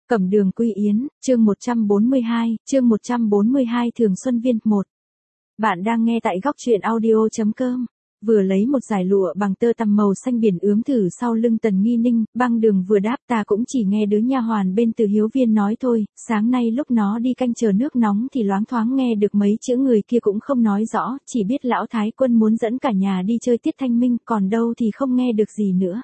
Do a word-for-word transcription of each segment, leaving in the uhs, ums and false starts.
Cẩm Đường Quy Yến, chương một trăm bốn mươi hai, chương một trăm bốn mươi hai Thường Xuân Viên một. Bạn đang nghe tại góc truyện audio chấm com. Vừa lấy một dải lụa bằng tơ tằm màu xanh biển ướm thử sau lưng Tần Nghi Ninh, Băng Đường vừa đáp ta cũng chỉ nghe đứa nha hoàn bên Từ Hiếu Viên nói thôi, sáng nay lúc nó đi canh chờ nước nóng thì loáng thoáng nghe được mấy chữ người kia cũng không nói rõ, chỉ biết lão thái quân muốn dẫn cả nhà đi chơi tiết thanh minh, còn đâu thì không nghe được gì nữa.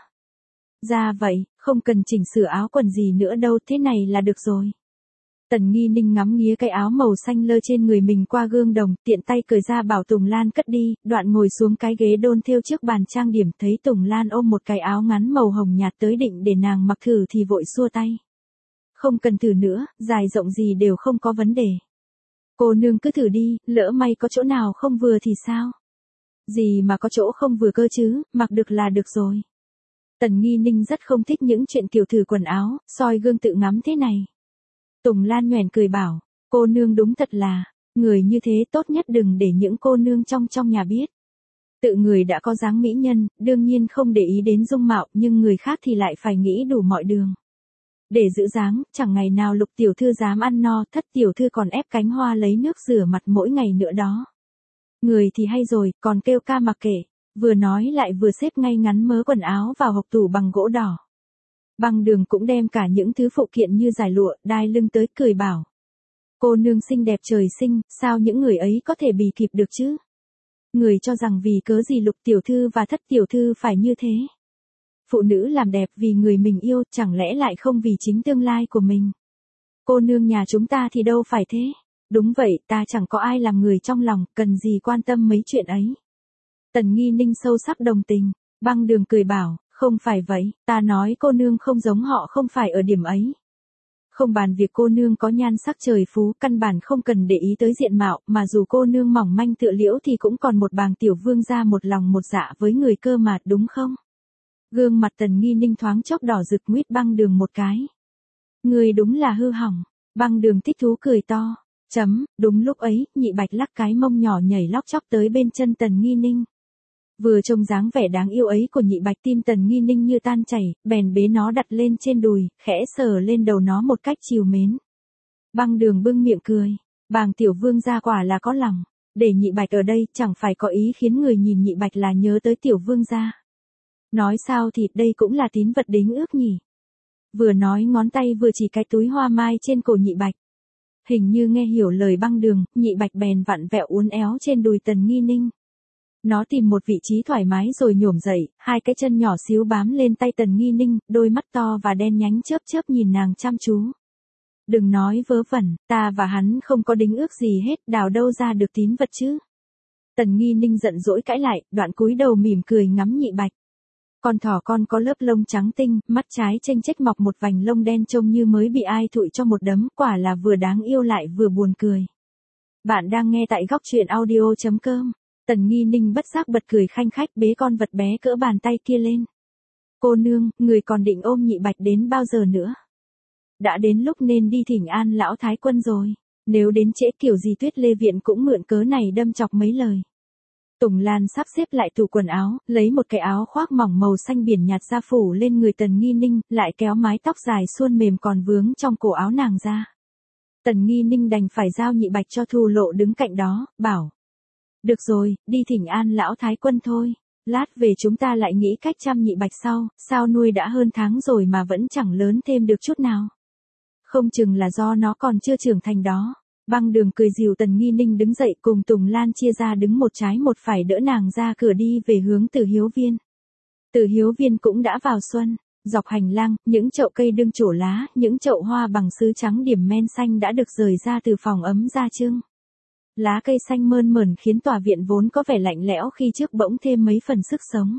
Ra vậy, không cần chỉnh sửa áo quần gì nữa đâu, thế này là được rồi. Tần Nghi Ninh ngắm nghía cái áo màu xanh lơ trên người mình qua gương đồng, tiện tay cởi ra bảo Tùng Lan cất đi, đoạn ngồi xuống cái ghế đôn thêu trước bàn trang điểm, thấy Tùng Lan ôm một cái áo ngắn màu hồng nhạt tới định để nàng mặc thử thì vội xua tay. Không cần thử nữa, dài rộng gì đều không có vấn đề. Cô nương cứ thử đi, lỡ may có chỗ nào không vừa thì sao? Gì mà có chỗ không vừa cơ chứ, mặc được là được rồi. Tần Nghi Ninh rất không thích những chuyện kiểu thử quần áo, soi gương tự ngắm thế này. Tùng Lan nhoẻn cười bảo, cô nương đúng thật là, người như thế tốt nhất đừng để những cô nương trong trong nhà biết. Tự người đã có dáng mỹ nhân, đương nhiên không để ý đến dung mạo, nhưng người khác thì lại phải nghĩ đủ mọi đường. Để giữ dáng, chẳng ngày nào Lục tiểu thư dám ăn no, Thất tiểu thư còn ép cánh hoa lấy nước rửa mặt mỗi ngày nữa đó. Người thì hay rồi, còn kêu ca mặc kệ. Vừa nói lại vừa xếp ngay ngắn mớ quần áo vào hộc tủ bằng gỗ đỏ. Băng Đường cũng đem cả những thứ phụ kiện như dải lụa, đai lưng tới cười bảo. Cô nương xinh đẹp trời sinh, sao những người ấy có thể bì kịp được chứ? Người cho rằng vì cớ gì Lục tiểu thư và Thất tiểu thư phải như thế? Phụ nữ làm đẹp vì người mình yêu, chẳng lẽ lại không vì chính tương lai của mình? Cô nương nhà chúng ta thì đâu phải thế? Đúng vậy, ta chẳng có ai làm người trong lòng, cần gì quan tâm mấy chuyện ấy. Tần Nghi Ninh sâu sắc đồng tình, Băng Đường cười bảo, không phải vậy, ta nói cô nương không giống họ không phải ở điểm ấy. Không bàn việc cô nương có nhan sắc trời phú, căn bản không cần để ý tới diện mạo, mà dù cô nương mỏng manh tựa liễu thì cũng còn một bàng tiểu vương gia một lòng một dạ với người cơ mà, đúng không? Gương mặt Tần Nghi Ninh thoáng chốc đỏ rực, nguyết Băng Đường một cái. Người đúng là hư hỏng. Băng Đường thích thú cười to. Chấm, đúng lúc ấy, Nhị Bạch lắc cái mông nhỏ nhảy lóc chóc tới bên chân Tần Nghi Ninh. Vừa trông dáng vẻ đáng yêu ấy của Nhị Bạch, tim Tần Nghi Ninh như tan chảy, bèn bế nó đặt lên trên đùi, khẽ sờ lên đầu nó một cách trìu mến. Băng Đường bưng miệng cười, bàng tiểu vương gia quả là có lòng, để Nhị Bạch ở đây chẳng phải có ý khiến người nhìn Nhị Bạch là nhớ tới tiểu vương gia. Nói sao thì đây cũng là tín vật đính ước nhỉ. Vừa nói ngón tay vừa chỉ cái túi hoa mai trên cổ Nhị Bạch. Hình như nghe hiểu lời Băng Đường, Nhị Bạch bèn vặn vẹo uốn éo trên đùi Tần Nghi Ninh. Nó tìm một vị trí thoải mái rồi nhổm dậy, hai cái chân nhỏ xíu bám lên tay Tần Nghi Ninh, đôi mắt to và đen nhánh chớp chớp nhìn nàng chăm chú. Đừng nói vớ vẩn, ta và hắn không có đính ước gì hết, đào đâu ra được tín vật chứ. Tần Nghi Ninh giận dỗi cãi lại, đoạn cúi đầu mỉm cười ngắm Nhị Bạch. Con thỏ con có lớp lông trắng tinh, mắt trái chênh chếch mọc một vành lông đen trông như mới bị ai thụi cho một đấm, quả là vừa đáng yêu lại vừa buồn cười. Bạn đang nghe tại góc truyện audio chấm com. Tần Nghi Ninh bất giác bật cười khanh khách, bế con vật bé cỡ bàn tay kia lên. Cô nương, người còn định ôm Nhị Bạch đến bao giờ nữa? Đã đến lúc nên đi thỉnh an lão thái quân rồi. Nếu đến trễ kiểu gì Tuyết Lê Viện cũng mượn cớ này đâm chọc mấy lời. Tùng Lan sắp xếp lại tủ quần áo, lấy một cái áo khoác mỏng màu xanh biển nhạt ra phủ lên người Tần Nghi Ninh, lại kéo mái tóc dài suôn mềm còn vướng trong cổ áo nàng ra. Tần Nghi Ninh đành phải giao Nhị Bạch cho Thu Lộ đứng cạnh đó, bảo. Được rồi, đi thỉnh an lão thái quân thôi, lát về chúng ta lại nghĩ cách chăm Nhị Bạch sau, sao nuôi đã hơn tháng rồi mà vẫn chẳng lớn thêm được chút nào. Không chừng là do nó còn chưa trưởng thành đó. Băng Đường cười dìu Tần Nghi Ninh đứng dậy cùng Tùng Lan chia ra đứng một trái một phải đỡ nàng ra cửa đi về hướng Từ Hiếu Viên. Từ Hiếu Viên cũng đã vào xuân, dọc hành lang, những chậu cây đương trổ lá, những chậu hoa bằng sứ trắng điểm men xanh đã được rời ra từ phòng ấm ra trưng. Lá cây xanh mơn mởn khiến tòa viện vốn có vẻ lạnh lẽo khi trước bỗng thêm mấy phần sức sống.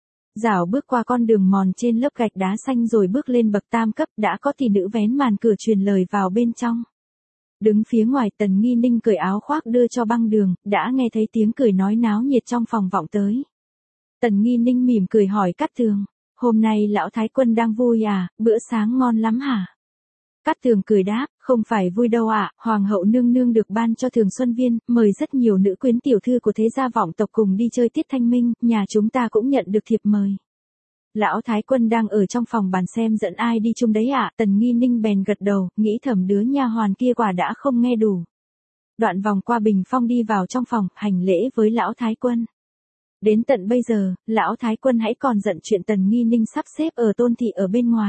Dạo bước qua con đường mòn trên lớp gạch đá xanh rồi bước lên bậc tam cấp, đã có tỷ nữ vén màn cửa truyền lời vào bên trong. Đứng phía ngoài, Tần Nghi Ninh cởi áo khoác đưa cho Băng Đường, đã nghe thấy tiếng cười nói náo nhiệt trong phòng vọng tới. Tần Nghi Ninh mỉm cười hỏi Cát Tường, hôm nay lão thái quân đang vui à, bữa sáng ngon lắm hả? Cát Tường cười đáp, không phải vui đâu ạ, hoàng hậu nương nương được ban cho Thường Xuân Viên, mời rất nhiều nữ quyến tiểu thư của thế gia vọng tộc cùng đi chơi tiết thanh minh, nhà chúng ta cũng nhận được thiệp mời. Lão Thái Quân đang ở trong phòng bàn xem dẫn ai đi chung đấy ạ, Tần Nghi Ninh bèn gật đầu, nghĩ thầm đứa nha hoàn kia quả đã không nghe đủ. Đoạn vòng qua bình phong đi vào trong phòng, hành lễ với Lão Thái Quân. Đến tận bây giờ, Lão Thái Quân hãy còn giận chuyện Tần Nghi Ninh sắp xếp ở Tôn thị ở bên ngoài.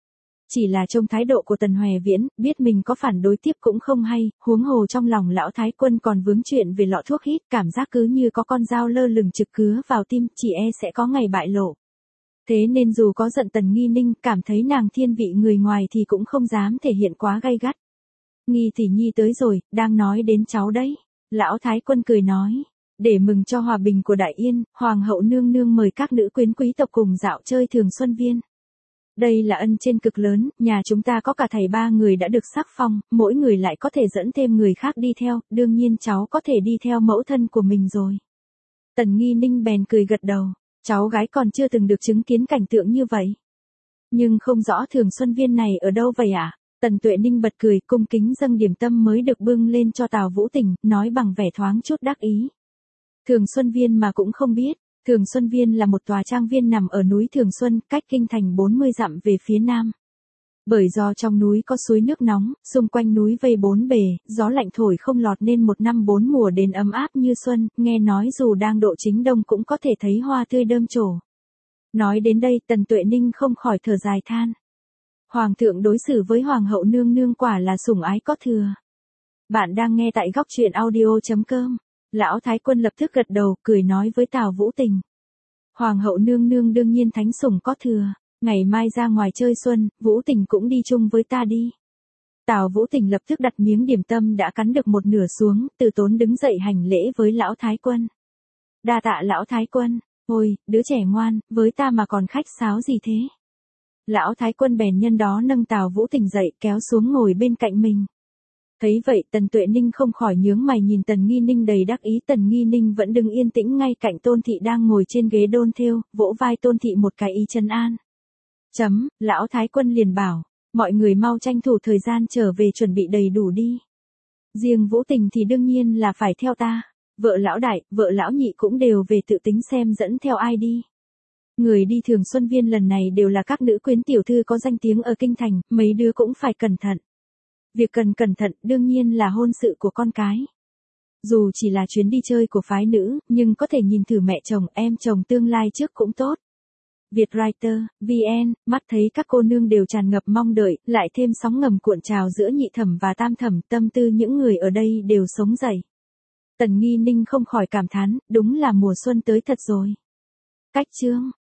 Chỉ là trông thái độ của Tần Hoè Viễn, biết mình có phản đối tiếp cũng không hay, huống hồ trong lòng Lão Thái Quân còn vướng chuyện về lọ thuốc hít, cảm giác cứ như có con dao lơ lửng trực cứa vào tim, chỉ e sẽ có ngày bại lộ. Thế nên dù có giận Tần Nghi Ninh, cảm thấy nàng thiên vị người ngoài thì cũng không dám thể hiện quá gay gắt. Nghi tỷ nhi tới rồi, đang nói đến cháu đấy. Lão Thái Quân cười nói, để mừng cho hòa bình của Đại Yên, Hoàng hậu nương nương mời các nữ quyến quý tộc cùng dạo chơi Thường Xuân Viên. Đây là ân trên cực lớn, nhà chúng ta có cả thầy ba người đã được sắc phong, mỗi người lại có thể dẫn thêm người khác đi theo, đương nhiên cháu có thể đi theo mẫu thân của mình rồi. Tần Nghi Ninh bèn cười gật đầu, cháu gái còn chưa từng được chứng kiến cảnh tượng như vậy. Nhưng không rõ Thường Xuân Viên này ở đâu vậy ạ? À? Tần Tuệ Ninh bật cười, cung kính dâng điểm tâm mới được bưng lên cho Tào Vũ Tình, nói bằng vẻ thoáng chút đắc ý. Thường Xuân Viên mà cũng không biết. Thường Xuân Viên là một tòa trang viên nằm ở núi Thường Xuân, cách kinh thành bốn mươi dặm về phía nam. Bởi do trong núi có suối nước nóng, xung quanh núi vây bốn bề, gió lạnh thổi không lọt nên một năm bốn mùa đến ấm áp như xuân, nghe nói dù đang độ chính đông cũng có thể thấy hoa tươi đơm trổ. Nói đến đây Tần Tuệ Ninh không khỏi thở dài than. Hoàng thượng đối xử với Hoàng hậu nương nương quả là sủng ái có thừa. Bạn đang nghe tại góc truyện audio chấm com. Lão Thái Quân lập tức gật đầu, cười nói với Tào Vũ Tình. Hoàng hậu nương nương đương nhiên thánh sủng có thừa, ngày mai ra ngoài chơi xuân, Vũ Tình cũng đi chung với ta đi. Tào Vũ Tình lập tức đặt miếng điểm tâm đã cắn được một nửa xuống, từ tốn đứng dậy hành lễ với Lão Thái Quân. Đa tạ Lão Thái Quân, ôi, đứa trẻ ngoan, với ta mà còn khách sáo gì thế? Lão Thái Quân bèn nhân đó nâng Tào Vũ Tình dậy kéo xuống ngồi bên cạnh mình. Thấy vậy Tần Tuệ Ninh không khỏi nhướng mày nhìn Tần Nghi Ninh đầy đắc ý. Tần Nghi Ninh vẫn đứng yên tĩnh ngay cạnh Tôn thị đang ngồi trên ghế đôn thêu, vỗ vai Tôn thị một cái ý trấn an. Chấm, Lão Thái Quân liền bảo, mọi người mau tranh thủ thời gian trở về chuẩn bị đầy đủ đi. Riêng Vũ Tình thì đương nhiên là phải theo ta, vợ lão đại, vợ lão nhị cũng đều về tự tính xem dẫn theo ai đi. Người đi Thường Xuân Viên lần này đều là các nữ quyến tiểu thư có danh tiếng ở kinh thành, mấy đứa cũng phải cẩn thận. Việc cần cẩn thận đương nhiên là hôn sự của con cái. Dù chỉ là chuyến đi chơi của phái nữ, nhưng có thể nhìn thử mẹ chồng, em chồng tương lai trước cũng tốt. Vietwriter, vê en, mắt thấy các cô nương đều tràn ngập mong đợi, lại thêm sóng ngầm cuộn trào giữa nhị thẩm và tam thẩm, tâm tư những người ở đây đều sống dậy. Tần Nghi Ninh không khỏi cảm thán, đúng là mùa xuân tới thật rồi. Cách chương